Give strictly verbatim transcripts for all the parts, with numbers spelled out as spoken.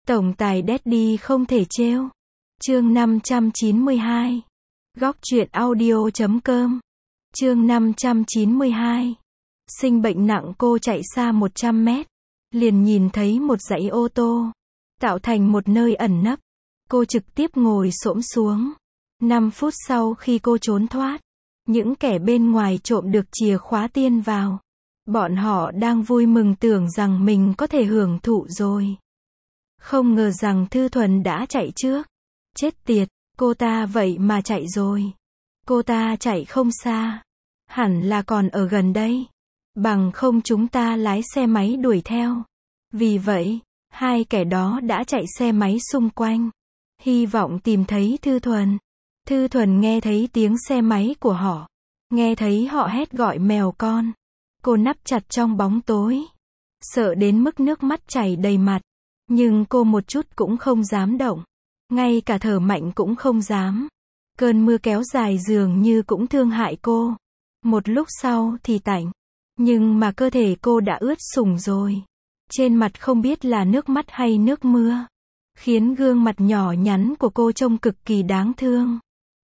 Tổng tài Daddy không thể trêu. Chương năm trăm chín mươi hai. Góc truyện audio chấm com. Chương năm trăm chín mươi hai. Sinh bệnh nặng, cô chạy xa một trăm mét, liền nhìn thấy một dãy ô tô, tạo thành một nơi ẩn nấp. Cô trực tiếp ngồi xổm xuống. năm phút sau khi cô trốn thoát, những kẻ bên ngoài trộm được chìa khóa tiên vào. Bọn họ đang vui mừng tưởng rằng mình có thể hưởng thụ rồi. Không ngờ rằng Thư Thuần đã chạy trước. Chết tiệt, cô ta vậy mà chạy rồi. Cô ta chạy không xa. Hẳn là còn ở gần đây. Bằng không chúng ta lái xe máy đuổi theo. Vì vậy, hai kẻ đó đã chạy xe máy xung quanh, hy vọng tìm thấy Thư Thuần. Thư Thuần nghe thấy tiếng xe máy của họ. Nghe thấy họ hét gọi mèo con. Cô núp chặt trong bóng tối, sợ đến mức nước mắt chảy đầy mặt. Nhưng cô một chút cũng không dám động. Ngay cả thở mạnh cũng không dám. Cơn mưa kéo dài dường như cũng thương hại cô. Một lúc sau thì tạnh. Nhưng mà cơ thể cô đã ướt sũng rồi. Trên mặt không biết là nước mắt hay nước mưa, khiến gương mặt nhỏ nhắn của cô trông cực kỳ đáng thương.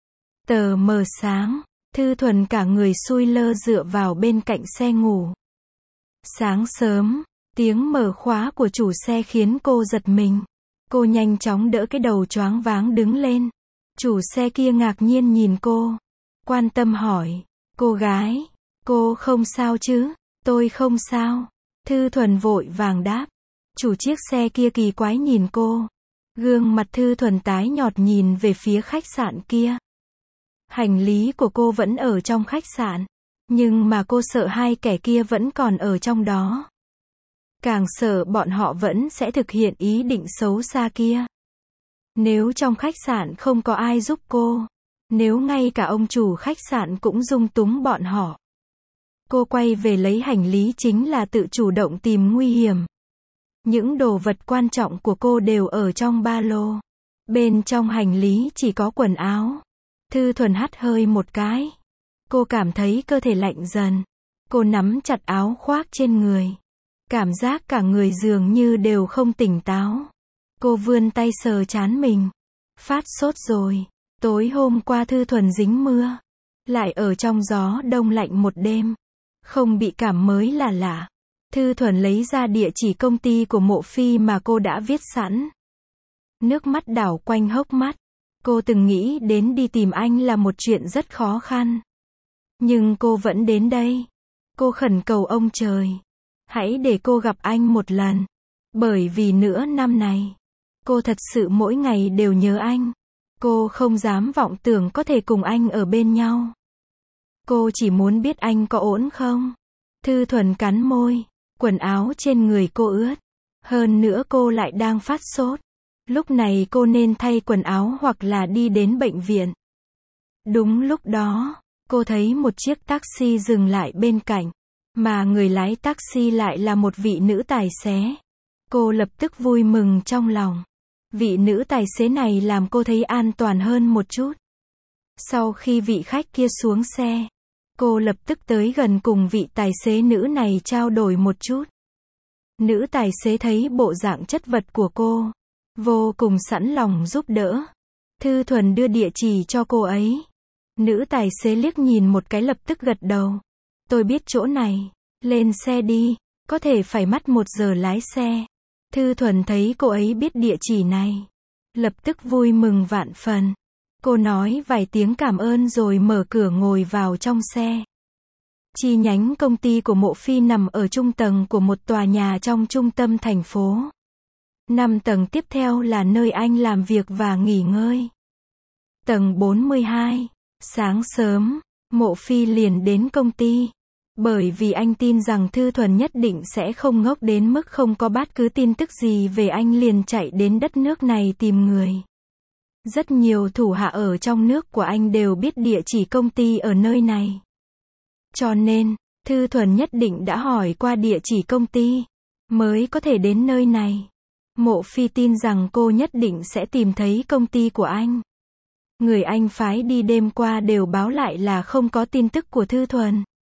Tờ mờ sáng, Thư Thuần cả người sui lơ dựa vào bên cạnh xe ngủ. Sáng sớm, tiếng mở khóa của chủ xe khiến cô giật mình. Cô nhanh chóng đỡ cái đầu choáng váng đứng lên. Chủ xe kia ngạc nhiên nhìn cô, quan tâm hỏi, cô gái, cô không sao chứ? Tôi không sao. Thư Thuần vội vàng đáp. Chủ chiếc xe kia kỳ quái nhìn cô. Gương mặt Thư Thuần tái nhợt nhìn về phía khách sạn kia. Hành lý của cô vẫn ở trong khách sạn, nhưng mà cô sợ hai kẻ kia vẫn còn ở trong đó. Càng sợ bọn họ vẫn sẽ thực hiện ý định xấu xa kia. Nếu trong khách sạn không có ai giúp cô, nếu ngay cả ông chủ khách sạn cũng dung túng bọn họ, cô quay về lấy hành lý chính là tự chủ động tìm nguy hiểm. Những đồ vật quan trọng của cô đều ở trong ba lô. Bên trong hành lý chỉ có quần áo. Thư Thuần hắt hơi một cái. Cô cảm thấy cơ thể lạnh dần. Cô nắm chặt áo khoác trên người. Cảm giác cả người dường như đều không tỉnh táo. Cô vươn tay sờ trán mình. Phát sốt rồi. Tối hôm qua Thư Thuần dính mưa, lại ở trong gió đông lạnh một đêm. Không bị cảm mới là lạ. Thư Thuần lấy ra địa chỉ công ty của Mộ Phi mà cô đã viết sẵn. Nước mắt đảo quanh hốc mắt. Cô từng nghĩ đến đi tìm anh là một chuyện rất khó khăn. Nhưng cô vẫn đến đây. Cô khẩn cầu ông trời, hãy để cô gặp anh một lần. Bởi vì nửa năm này, cô thật sự mỗi ngày đều nhớ anh. Cô không dám vọng tưởng có thể cùng anh ở bên nhau. Cô chỉ muốn biết anh có ổn không. Thư Thuần cắn môi. Quần áo trên người cô ướt. Hơn nữa cô lại đang phát sốt. Lúc này cô nên thay quần áo hoặc là đi đến bệnh viện. Đúng lúc đó, cô thấy một chiếc taxi dừng lại bên cạnh. Mà người lái taxi lại là một vị nữ tài xế. Cô lập tức vui mừng trong lòng. Vị nữ tài xế này làm cô thấy an toàn hơn một chút. Sau khi vị khách kia xuống xe, cô lập tức tới gần cùng vị tài xế nữ này trao đổi một chút. Nữ tài xế thấy bộ dạng chất vật của cô, vô cùng sẵn lòng giúp đỡ. Thư Thuần đưa địa chỉ cho cô ấy. Nữ tài xế liếc nhìn một cái lập tức gật đầu. Tôi biết chỗ này, lên xe đi, có thể phải mất một giờ lái xe. Thư Thuần thấy cô ấy biết địa chỉ này, lập tức vui mừng vạn phần. Cô nói vài tiếng cảm ơn rồi mở cửa ngồi vào trong xe. Chi nhánh công ty của Mộ Phi nằm ở trung tầng của một tòa nhà trong trung tâm thành phố. Năm tầng tiếp theo là nơi anh làm việc và nghỉ ngơi. Tầng bốn mươi hai. Sáng sớm, Mộ Phi liền đến công ty. Bởi vì anh tin rằng Thư Thuần nhất định sẽ không ngốc đến mức không có bất cứ tin tức gì về anh liền chạy đến đất nước này tìm người. Rất nhiều thủ hạ ở trong nước của anh đều biết địa chỉ công ty ở nơi này. Cho nên, Thư Thuần nhất định đã hỏi qua địa chỉ công ty, mới có thể đến nơi này. Mộ Phi tin rằng cô nhất định sẽ tìm thấy công ty của anh. Người anh phái đi đêm qua đều báo lại là không có tin tức của Thư Thuần.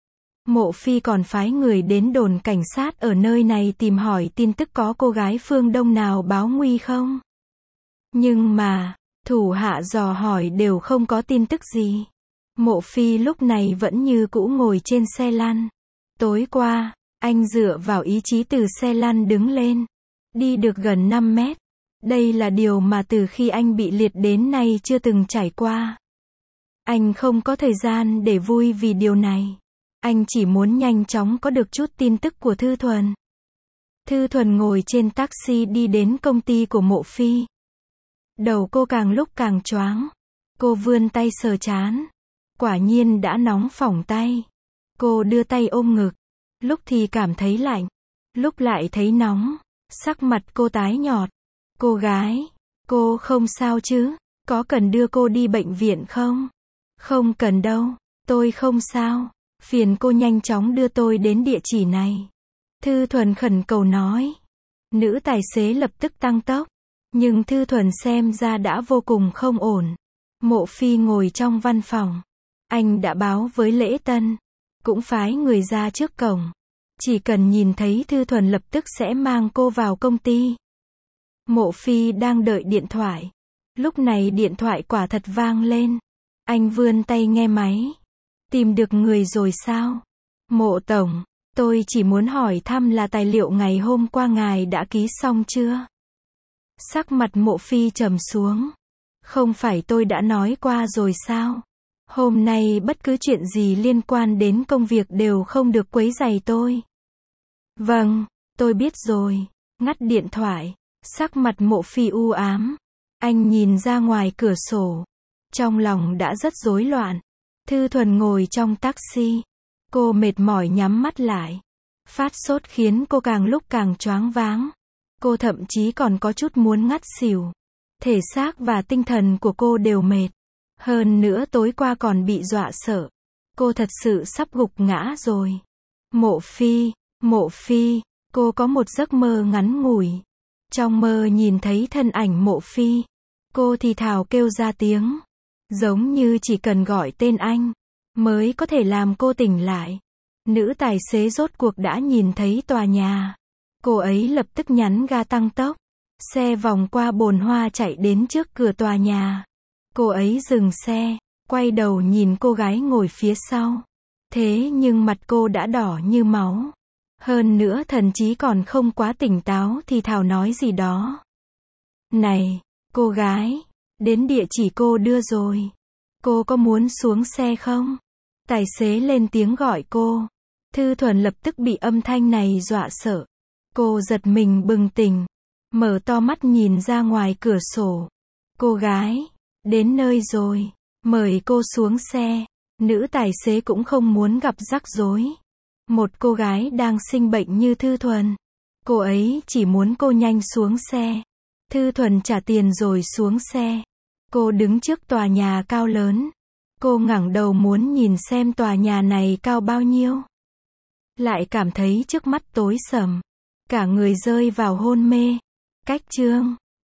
Mộ Phi còn phái người đến đồn cảnh sát ở nơi này tìm hỏi tin tức có cô gái phương Đông nào báo nguy không. Nhưng mà, thủ hạ dò hỏi đều không có tin tức gì. Mộ Phi lúc này vẫn như cũ ngồi trên xe lăn. Tối qua, anh dựa vào ý chí từ xe lăn đứng lên. Đi được gần năm mét. Đây là điều mà từ khi anh bị liệt đến nay chưa từng trải qua. Anh không có thời gian để vui vì điều này. Anh chỉ muốn nhanh chóng có được chút tin tức của Thư Thuần. Thư Thuần ngồi trên taxi đi đến công ty của Mộ Phi. Đầu cô càng lúc càng choáng. Cô vươn tay sờ trán. Quả nhiên đã nóng phỏng tay. Cô đưa tay ôm ngực. Lúc thì cảm thấy lạnh. Lúc lại thấy nóng. Sắc mặt cô tái nhợt. Cô gái, cô không sao chứ? Có cần đưa cô đi bệnh viện không? Không cần đâu. Tôi không sao. Phiền cô nhanh chóng đưa tôi đến địa chỉ này. Thư Thuần khẩn cầu nói. Nữ tài xế lập tức tăng tốc. Nhưng Thư Thuần xem ra đã vô cùng không ổn. Mộ Phi ngồi trong văn phòng. Anh đã báo với Lễ Tân. Cũng phái người ra trước cổng. Chỉ cần nhìn thấy Thư Thuần lập tức sẽ mang cô vào công ty. Mộ Phi đang đợi điện thoại. Lúc này điện thoại quả thật vang lên. Anh vươn tay nghe máy. Tìm được người rồi sao? Mộ Tổng, tôi chỉ muốn hỏi thăm là tài liệu ngày hôm qua ngài đã ký xong chưa? Sắc mặt Mộ Phi trầm xuống. Không phải tôi đã nói qua rồi sao? Hôm nay bất cứ chuyện gì liên quan đến công việc đều không được quấy rầy tôi. Vâng, tôi biết rồi. Ngắt điện thoại. Sắc mặt Mộ Phi u ám. Anh nhìn ra ngoài cửa sổ. Trong lòng đã rất rối loạn. Thư Thuần ngồi trong taxi. Cô mệt mỏi nhắm mắt lại. Phát sốt khiến cô càng lúc càng choáng váng. Cô thậm chí còn có chút muốn ngất xỉu. Thể xác và tinh thần của cô đều mệt. Hơn nữa tối qua còn bị dọa sợ. Cô thật sự sắp gục ngã rồi. Mộ Phi, Mộ Phi, cô có một giấc mơ ngắn ngủi. Trong mơ nhìn thấy thân ảnh Mộ Phi. Cô thì thào kêu ra tiếng. Giống như chỉ cần gọi tên anh, mới có thể làm cô tỉnh lại. Nữ tài xế rốt cuộc đã nhìn thấy tòa nhà. Cô ấy lập tức nhấn ga tăng tốc. Xe vòng qua bồn hoa chạy đến trước cửa tòa nhà. Cô ấy dừng xe, quay đầu nhìn cô gái ngồi phía sau. Thế nhưng mặt cô đã đỏ như máu. Hơn nữa thần trí còn không quá tỉnh táo thì thào nói gì đó. Này, cô gái, đến địa chỉ cô đưa rồi. Cô có muốn xuống xe không? Tài xế lên tiếng gọi cô. Thư Thuần lập tức bị âm thanh này dọa sợ. Cô giật mình bừng tỉnh. Mở to mắt nhìn ra ngoài cửa sổ. Cô gái, đến nơi rồi. Mời cô xuống xe. Nữ tài xế cũng không muốn gặp rắc rối. Một cô gái đang sinh bệnh như Thư Thuần. Cô ấy chỉ muốn cô nhanh xuống xe. Thư Thuần trả tiền rồi xuống xe. Cô đứng trước tòa nhà cao lớn. Cô ngẩng đầu muốn nhìn xem tòa nhà này cao bao nhiêu. Lại cảm thấy trước mắt tối sầm. Cả người rơi vào hôn mê. Cách chương